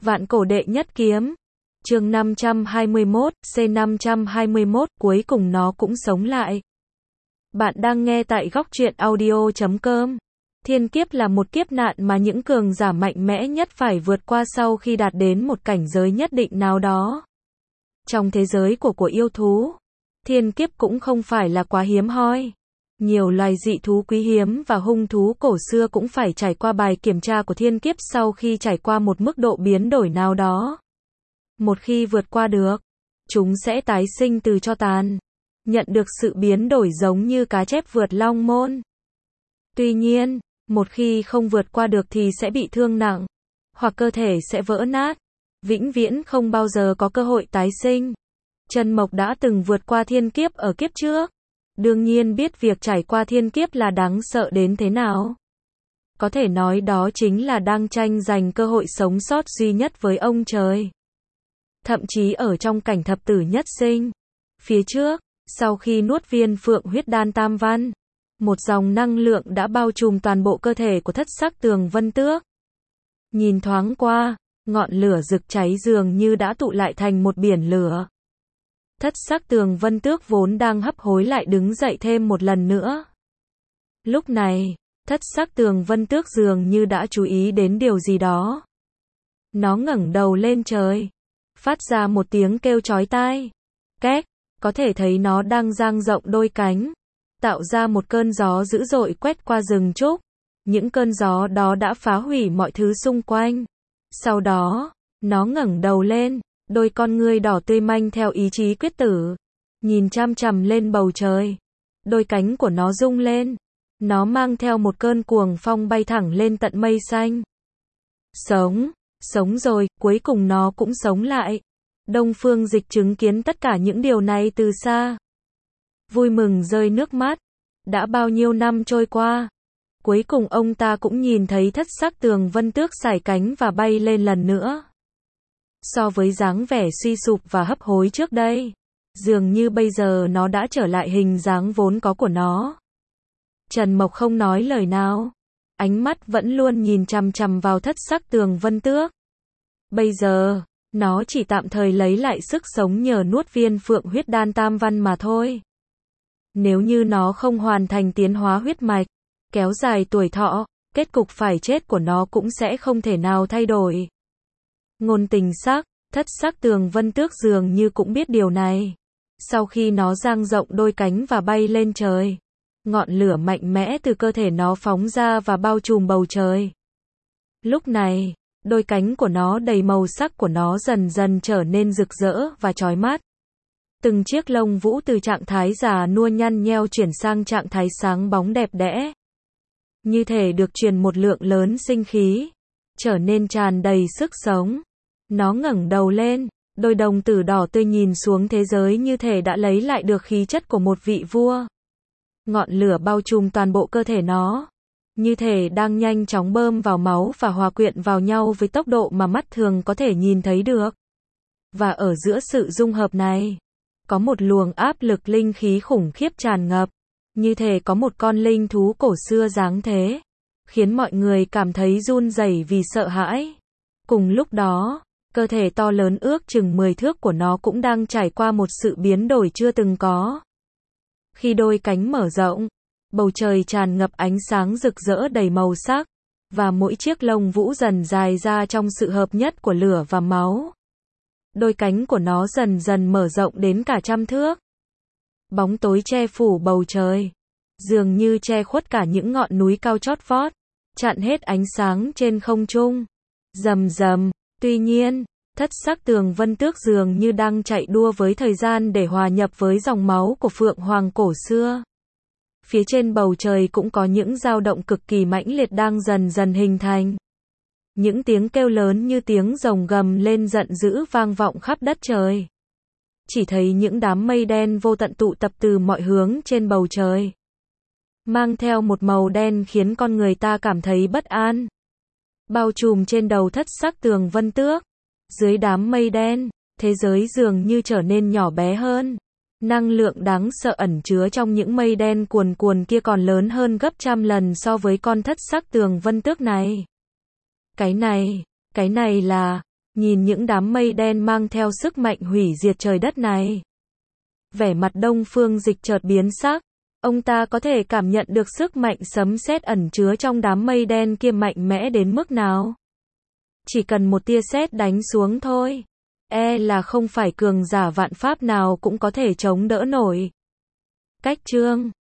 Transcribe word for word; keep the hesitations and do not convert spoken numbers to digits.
Vạn cổ đệ nhất kiếm. Chương năm trăm hai mươi mốt, C năm trăm hai mươi mốt, cuối cùng nó cũng sống lại. Bạn đang nghe tại góc truyện audio chấm com. Thiên kiếp là một kiếp nạn mà những cường giả mạnh mẽ nhất phải vượt qua sau khi đạt đến một cảnh giới nhất định nào đó. Trong thế giới của của yêu thú, thiên kiếp cũng không phải là quá hiếm hoi. Nhiều loài dị thú quý hiếm và hung thú cổ xưa cũng phải trải qua bài kiểm tra của thiên kiếp sau khi trải qua một mức độ biến đổi nào đó. Một khi vượt qua được, chúng sẽ tái sinh từ tro tàn, nhận được sự biến đổi giống như cá chép vượt long môn. Tuy nhiên, một khi không vượt qua được thì sẽ bị thương nặng, hoặc cơ thể sẽ vỡ nát, vĩnh viễn không bao giờ có cơ hội tái sinh. Trần Mộc đã từng vượt qua thiên kiếp ở kiếp trước, đương nhiên biết việc trải qua thiên kiếp là đáng sợ đến thế nào. Có thể nói đó chính là đang tranh giành cơ hội sống sót duy nhất với ông trời. Thậm chí ở trong cảnh thập tử nhất sinh, phía trước, sau khi nuốt viên phượng huyết đan tam văn, một dòng năng lượng đã bao trùm toàn bộ cơ thể của thất sắc tường vân tước. Nhìn thoáng qua, ngọn lửa rực cháy dường như đã tụ lại thành một biển lửa. Thất sắc tường vân tước vốn đang hấp hối lại đứng dậy thêm một lần nữa. Lúc này, thất sắc tường vân tước dường như đã chú ý đến điều gì đó. Nó ngẩng đầu lên trời, phát ra một tiếng kêu chói tai. Két, có thể thấy nó đang dang rộng đôi cánh, tạo ra một cơn gió dữ dội quét qua rừng trúc. Những cơn gió đó đã phá hủy mọi thứ xung quanh. Sau đó, nó ngẩng đầu lên, đôi con ngươi đỏ tươi manh theo ý chí quyết tử, nhìn chăm chằm lên bầu trời. Đôi cánh của nó rung lên, nó mang theo một cơn cuồng phong bay thẳng lên tận mây xanh. Sống, sống rồi, cuối cùng nó cũng sống lại. Đông Phương Dịch chứng kiến tất cả những điều này từ xa, vui mừng rơi nước mắt. Đã bao nhiêu năm trôi qua, cuối cùng ông ta cũng nhìn thấy thất sắc tường vân tước sải cánh và bay lên lần nữa. So với dáng vẻ suy sụp và hấp hối trước đây, dường như bây giờ nó đã trở lại hình dáng vốn có của nó. Trần Mộc không nói lời nào, ánh mắt vẫn luôn nhìn chằm chằm vào thất sắc tường vân tước. Bây giờ, nó chỉ tạm thời lấy lại sức sống nhờ nuốt viên phượng huyết đan tam văn mà thôi. Nếu như nó không hoàn thành tiến hóa huyết mạch, kéo dài tuổi thọ, kết cục phải chết của nó cũng sẽ không thể nào thay đổi. Ngôn tình sắc, thất sắc tường vân tước dường như cũng biết điều này. Sau khi nó dang rộng đôi cánh và bay lên trời, ngọn lửa mạnh mẽ từ cơ thể nó phóng ra và bao trùm bầu trời. Lúc này, đôi cánh của nó đầy màu sắc của nó dần dần trở nên rực rỡ và chói mắt. Từng chiếc lông vũ từ trạng thái già nua nhăn nheo chuyển sang trạng thái sáng bóng đẹp đẽ. Như thể được truyền một lượng lớn sinh khí, trở nên tràn đầy sức sống. Nó ngẩng đầu lên, đôi đồng tử đỏ tươi nhìn xuống thế giới như thể đã lấy lại được khí chất của một vị vua. Ngọn lửa bao trùm toàn bộ cơ thể nó, như thể đang nhanh chóng bơm vào máu và hòa quyện vào nhau với tốc độ mà mắt thường có thể nhìn thấy được. Và ở giữa sự dung hợp này, có một luồng áp lực linh khí khủng khiếp tràn ngập, như thể có một con linh thú cổ xưa giáng thế, khiến mọi người cảm thấy run rẩy vì sợ hãi. Cùng lúc đó, cơ thể to lớn ước chừng mười thước của nó cũng đang trải qua một sự biến đổi chưa từng có. Khi đôi cánh mở rộng, bầu trời tràn ngập ánh sáng rực rỡ đầy màu sắc, và mỗi chiếc lông vũ dần dài ra trong sự hợp nhất của lửa và máu. Đôi cánh của nó dần dần mở rộng đến cả trăm thước. Bóng tối che phủ bầu trời, dường như che khuất cả những ngọn núi cao chót vót, chặn hết ánh sáng trên không trung. Rầm rầm, tuy nhiên, thất sắc tường vân tước dường như đang chạy đua với thời gian để hòa nhập với dòng máu của phượng hoàng cổ xưa. Phía trên bầu trời cũng có những dao động cực kỳ mãnh liệt đang dần dần hình thành. Những tiếng kêu lớn như tiếng rồng gầm lên giận dữ vang vọng khắp đất trời. Chỉ thấy những đám mây đen vô tận tụ tập từ mọi hướng trên bầu trời, mang theo một màu đen khiến con người ta cảm thấy bất an. Bao trùm trên đầu thất sắc tường vân tước, dưới đám mây đen, thế giới dường như trở nên nhỏ bé hơn. Năng lượng đáng sợ ẩn chứa trong những mây đen cuồn cuồn kia còn lớn hơn gấp trăm lần so với con thất sắc tường vân tước này. Cái này, cái này là, Nhìn những đám mây đen mang theo sức mạnh hủy diệt trời đất này. Vẻ mặt Đông Phương Dịch chợt biến sắc. Ông ta có thể cảm nhận được sức mạnh sấm sét ẩn chứa trong đám mây đen kia mạnh mẽ đến mức nào. Chỉ cần một tia sét đánh xuống thôi, e là không phải cường giả vạn pháp nào cũng có thể chống đỡ nổi. Cách chương